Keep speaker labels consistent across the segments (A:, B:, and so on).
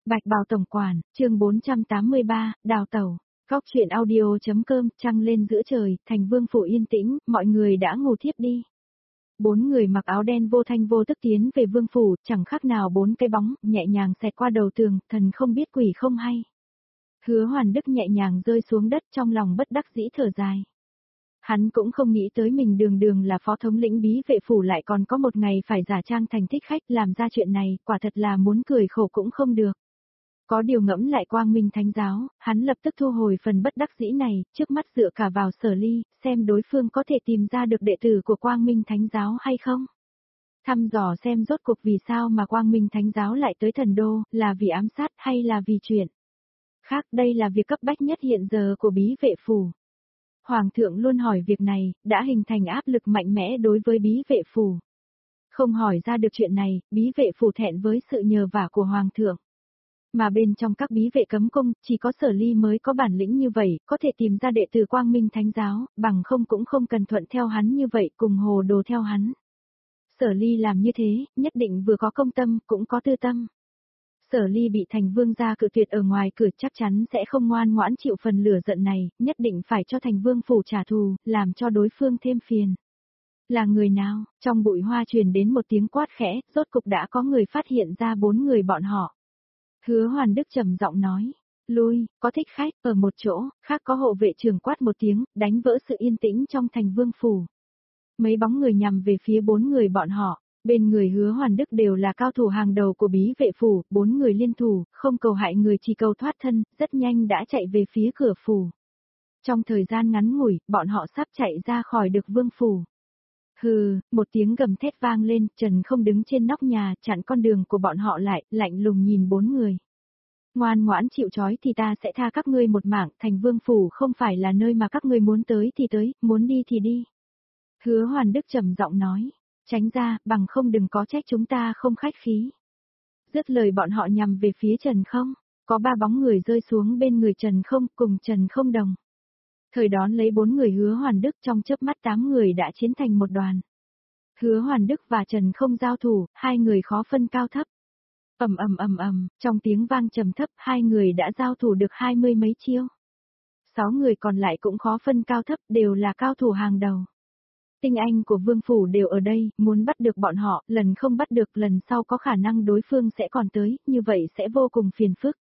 A: Bạch Bào Tổng Quản, chương 483, Đào Tẩu. Góc truyện audio.com, trăng lên giữa trời, thành vương phủ yên tĩnh, mọi người đã ngủ thiếp đi. Bốn người mặc áo đen vô thanh vô tức tiến về vương phủ, chẳng khác nào bốn cái bóng, nhẹ nhàng xẹt qua đầu tường, thần không biết quỷ không hay. Hứa Hoàn Đức nhẹ nhàng rơi xuống đất, trong lòng bất đắc dĩ thở dài. Hắn cũng không nghĩ tới mình đường đường là phó thống lĩnh bí vệ phủ lại còn có một ngày phải giả trang thành thích khách làm ra chuyện này, quả thật là muốn cười khổ cũng không được. Có điều ngẫm lại Quang Minh Thánh giáo, hắn lập tức thu hồi phần bất đắc dĩ này, trước mắt dựa cả vào Sở Ly, xem đối phương có thể tìm ra được đệ tử của Quang Minh Thánh giáo hay không. Thăm dò xem rốt cuộc vì sao mà Quang Minh Thánh giáo lại tới Thần Đô, là vì ám sát hay là vì chuyện khác, đây là việc cấp bách nhất hiện giờ của bí vệ phủ. Hoàng thượng luôn hỏi việc này, đã hình thành áp lực mạnh mẽ đối với bí vệ phủ. Không hỏi ra được chuyện này, bí vệ phủ thẹn với sự nhờ vả của Hoàng thượng. Mà bên trong các bí vệ cấm cung, chỉ có Sở Ly mới có bản lĩnh như vậy, có thể tìm ra đệ tử Quang Minh Thánh giáo, bằng không cũng không cần thuận theo hắn như vậy, cùng hồ đồ theo hắn. Sở Ly làm như thế, nhất định vừa có công tâm, cũng có tư tâm. Sở Ly bị Thành Vương gia cự tuyệt ở ngoài cửa chắc chắn sẽ không ngoan ngoãn chịu phần lửa giận này, nhất định phải cho Thành Vương phủ trả thù, làm cho đối phương thêm phiền. Là người nào? Trong bụi hoa truyền đến một tiếng quát khẽ, rốt cục đã có người phát hiện ra bốn người bọn họ. Hứa Hoàn Đức trầm giọng nói, lui, có thích khách, ở một chỗ, khác có hộ vệ trưởng quát một tiếng, đánh vỡ sự yên tĩnh trong Thành Vương phủ. Mấy bóng người nhằm về phía bốn người bọn họ, bên người Hứa Hoàn Đức đều là cao thủ hàng đầu của bí vệ phủ, bốn người liên thủ, không cầu hại người chỉ cầu thoát thân, rất nhanh đã chạy về phía cửa phủ. Trong thời gian ngắn ngủi, bọn họ sắp chạy ra khỏi được vương phủ. Hừ, một tiếng gầm thét vang lên, Trần không đứng trên nóc nhà, chặn con đường của bọn họ lại, lạnh lùng nhìn bốn người. Ngoan ngoãn chịu trói thì ta sẽ tha các ngươi một mạng, Thành Vương phủ không phải là nơi mà các ngươi muốn tới thì tới, muốn đi thì đi. Hứa Hoàn Đức trầm giọng nói, tránh ra, bằng không đừng có trách chúng ta không khách khí. Dứt lời bọn họ nhằm về phía Trần không, có ba bóng người rơi xuống bên người Trần không, cùng Trần không đồng. Thời đón lấy bốn người Hứa Hoàn Đức trong chớp mắt 8 người đã chiến thành một đoàn. Hứa Hoàn Đức và Trần không giao thủ, hai người khó phân cao thấp. Ầm, trong tiếng vang trầm thấp hai người đã giao thủ được 20 mấy chiêu. 6 người còn lại cũng khó phân cao thấp, đều là cao thủ hàng đầu. Tinh anh của vương phủ đều ở đây, muốn bắt được bọn họ, lần không bắt được lần sau có khả năng đối phương sẽ còn tới, như vậy sẽ vô cùng phiền phức.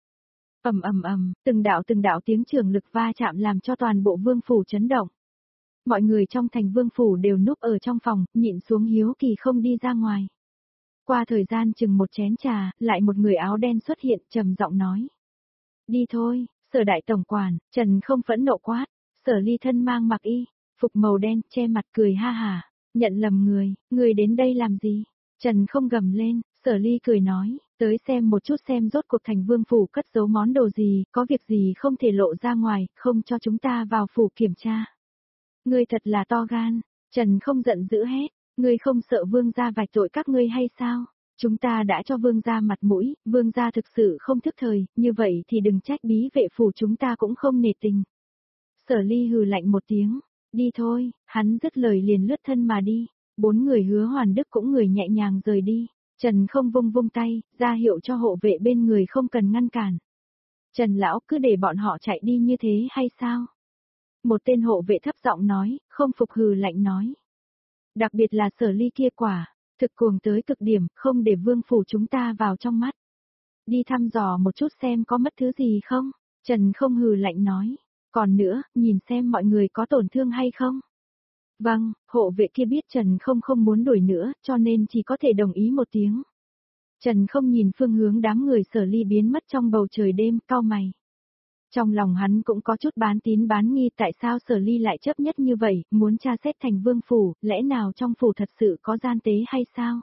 A: Từng đạo tiếng trường lực va chạm làm cho toàn bộ vương phủ chấn động. Mọi người trong thành vương phủ đều núp ở trong phòng, nhịn xuống hiếu kỳ không đi ra ngoài. Qua thời gian chừng một chén trà, lại một người áo đen xuất hiện, trầm giọng nói. Đi thôi, Sở đại tổng quản, Trần không phẫn nộ quát, Sở Ly thân mang mặc y, phục màu đen, che mặt cười ha hả, nhận lầm người đến đây làm gì? Trần không gầm lên, Sở Ly cười nói, tới xem một chút xem rốt cuộc Thành Vương phủ cất giấu món đồ gì, có việc gì không thể lộ ra ngoài, không cho chúng ta vào phủ kiểm tra. Ngươi thật là to gan, Trần không giận dữ hết, ngươi không sợ vương gia vạch tội các ngươi hay sao? Chúng ta đã cho vương gia mặt mũi, vương gia thực sự không thức thời, như vậy thì đừng trách bí vệ phủ chúng ta cũng không nể tình. Sở Ly hừ lạnh một tiếng, đi thôi, hắn dứt lời liền lướt thân mà đi, bốn người Hứa Hoàn Đức cũng người nhẹ nhàng rời đi. Trần không vung tay, ra hiệu cho hộ vệ bên người không cần ngăn cản. Trần lão cứ để bọn họ chạy đi như thế hay sao? Một tên hộ vệ thấp giọng nói, không phục hừ lạnh nói. Đặc biệt là Sở Ly kia thực cuồng tới cực điểm, không để vương phủ chúng ta vào trong mắt. Đi thăm dò một chút xem có mất thứ gì không? Trần không hừ lạnh nói. Còn nữa, nhìn xem mọi người có tổn thương hay không? Vâng, hộ vệ kia biết Trần không muốn đuổi nữa, cho nên chỉ có thể đồng ý một tiếng. Trần không nhìn phương hướng đám người Sở Ly biến mất trong bầu trời đêm, cau mày. Trong lòng hắn cũng có chút bán tín bán nghi tại sao Sở Ly lại chấp nhất như vậy, muốn tra xét Thành Vương phủ, lẽ nào trong phủ thật sự có gian tế hay sao?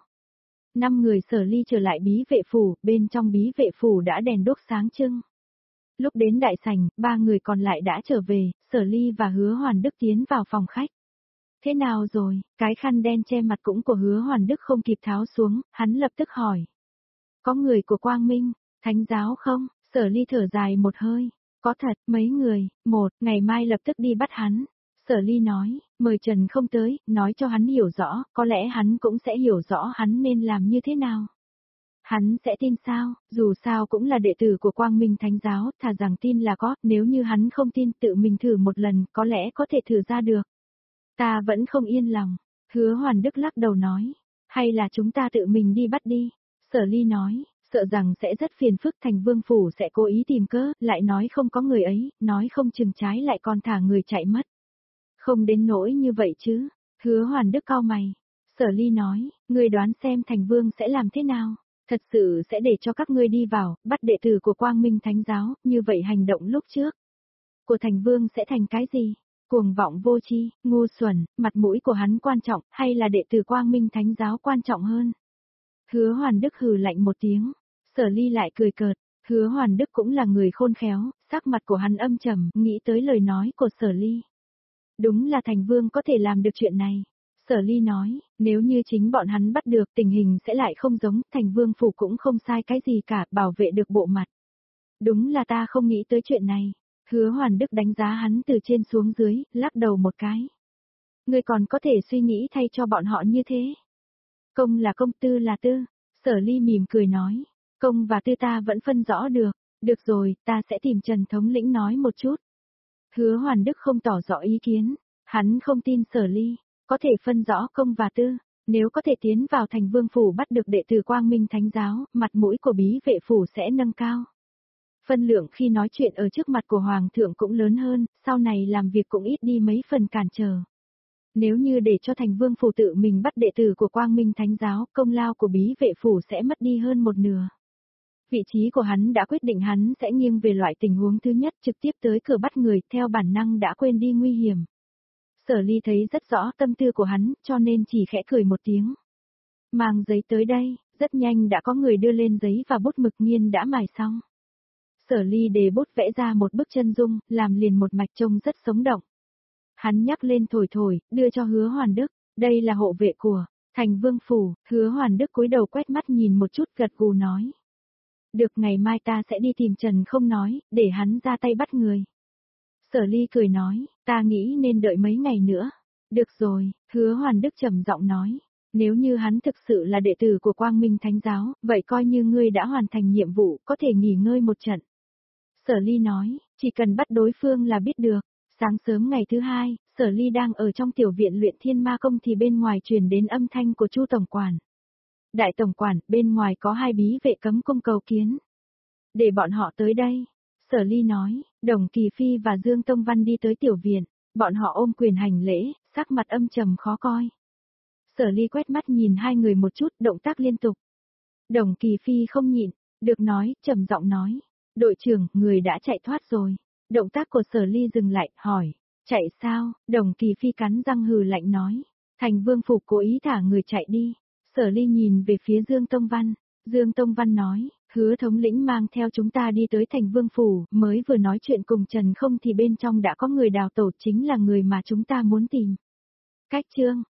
A: 5 người Sở Ly trở lại bí vệ phủ, bên trong bí vệ phủ đã đèn đốt sáng trưng. Lúc đến đại sảnh, 3 người còn lại đã trở về, Sở Ly và Hứa Hoàn Đức tiến vào phòng khách. Thế nào rồi, cái khăn đen che mặt cũng của Hứa Hoàn Đức không kịp tháo xuống, hắn lập tức hỏi. Có người của Quang Minh, Thánh giáo không? Sở Ly thở dài một hơi. Có thật, mấy người, ngày mai lập tức đi bắt hắn. Sở Ly nói, mời Trần không tới, nói cho hắn hiểu rõ, có lẽ hắn cũng sẽ hiểu rõ hắn nên làm như thế nào. Hắn sẽ tin sao, dù sao cũng là đệ tử của Quang Minh Thánh giáo, thà rằng tin là có, nếu như hắn không tin tự mình thử một lần, có lẽ có thể thử ra được. Ta vẫn không yên lòng, Hứa Hoàn Đức lắc đầu nói, hay là chúng ta tự mình đi bắt đi. Sở Ly nói, sợ rằng sẽ rất phiền phức, Thành Vương phủ sẽ cố ý tìm cớ, lại nói không có người ấy, nói không chừng trái lại còn thả người chạy mất. Không đến nỗi như vậy chứ, Hứa Hoàn Đức cau mày. Sở Ly nói, ngươi đoán xem Thành Vương sẽ làm thế nào? Thật sự sẽ để cho các ngươi đi vào, bắt đệ tử của Quang Minh Thánh giáo, như vậy hành động lúc trước của Thành Vương sẽ thành cái gì? Cuồng vọng vô tri, ngu xuẩn, mặt mũi của hắn quan trọng, hay là đệ tử Quang Minh Thánh giáo quan trọng hơn? Hứa Hoàn Đức hừ lạnh một tiếng, Sở Ly lại cười cợt, Hứa Hoàn Đức cũng là người khôn khéo, sắc mặt của hắn âm trầm, nghĩ tới lời nói của Sở Ly. Đúng là Thành Vương có thể làm được chuyện này. Sở Ly nói, nếu như chính bọn hắn bắt được tình hình sẽ lại không giống, Thành Vương phủ cũng không sai cái gì cả, bảo vệ được bộ mặt. Đúng là ta không nghĩ tới chuyện này. Hứa Hoàn Đức đánh giá hắn từ trên xuống dưới, lắc đầu một cái. Ngươi còn có thể suy nghĩ thay cho bọn họ như thế. Công là công, tư là tư. Sở Ly mỉm cười nói, công và tư ta vẫn phân rõ được. Được rồi, ta sẽ tìm Trần thống lĩnh nói một chút. Hứa Hoàn Đức không tỏ rõ ý kiến, hắn không tin Sở Ly có thể phân rõ công và tư, nếu có thể tiến vào Thành Vương phủ bắt được đệ tử Quang Minh Thánh giáo, mặt mũi của bí vệ phủ sẽ nâng cao. Phân lượng khi nói chuyện ở trước mặt của Hoàng thượng cũng lớn hơn, sau này làm việc cũng ít đi mấy phần cản trở. Nếu như để cho Thành Vương phủ tự mình bắt đệ tử của Quang Minh Thánh giáo, công lao của bí vệ phủ sẽ mất đi hơn một nửa. Vị trí của hắn đã quyết định hắn sẽ nghiêng về loại tình huống thứ nhất, trực tiếp tới cửa bắt người, theo bản năng đã quên đi nguy hiểm. Sở Ly thấy rất rõ tâm tư của hắn, cho nên chỉ khẽ cười một tiếng. Mang giấy tới đây, rất nhanh đã có người đưa lên giấy và bút mực, nghiên đã mài xong. Sở Ly đề bút vẽ ra một bức chân dung, làm liền một mạch, trông rất sống động. Hắn nhắc lên thổi thổi, đưa cho Hứa Hoàn Đức, đây là hộ vệ của Thành Vương phủ. Hứa Hoàn Đức cúi đầu quét mắt nhìn một chút, gật gù nói. Được, ngày mai ta sẽ đi tìm Trần không nói, để hắn ra tay bắt người. Sở Ly cười nói, ta nghĩ nên đợi mấy ngày nữa. Được rồi, Hứa Hoàn Đức trầm giọng nói, nếu như hắn thực sự là đệ tử của Quang Minh Thánh giáo, vậy coi như ngươi đã hoàn thành nhiệm vụ, có thể nghỉ ngơi một trận. Sở Ly nói, chỉ cần bắt đối phương là biết được. Sáng sớm ngày thứ hai, Sở Ly đang ở trong tiểu viện luyện Thiên Ma Công thì bên ngoài truyền đến âm thanh của Chu tổng quản. Đại tổng quản, bên ngoài có hai bí vệ cấm cung cầu kiến. Để bọn họ tới đây. Sở Ly nói, Đồng Kỳ Phi và Dương Tông Văn đi tới tiểu viện, bọn họ ôm quyền hành lễ, sắc mặt âm trầm khó coi. Sở Ly quét mắt nhìn hai người một chút, động tác liên tục. Đồng Kỳ Phi không nhịn, được nói, trầm giọng nói, đội trưởng, người đã chạy thoát rồi. Động tác của Sở Ly dừng lại, hỏi, chạy sao? Đồng Kỳ Phi cắn răng hừ lạnh nói, Thành Vương phủ cố ý thả người chạy đi. Sở Ly nhìn về phía Dương Tông Văn. Dương Tông Văn nói, Hứa thống lĩnh mang theo chúng ta đi tới Thành Vương phủ, mới vừa nói chuyện cùng Trần không thì bên trong đã có người đào tẩu, chính là người mà chúng ta muốn tìm. Cách chương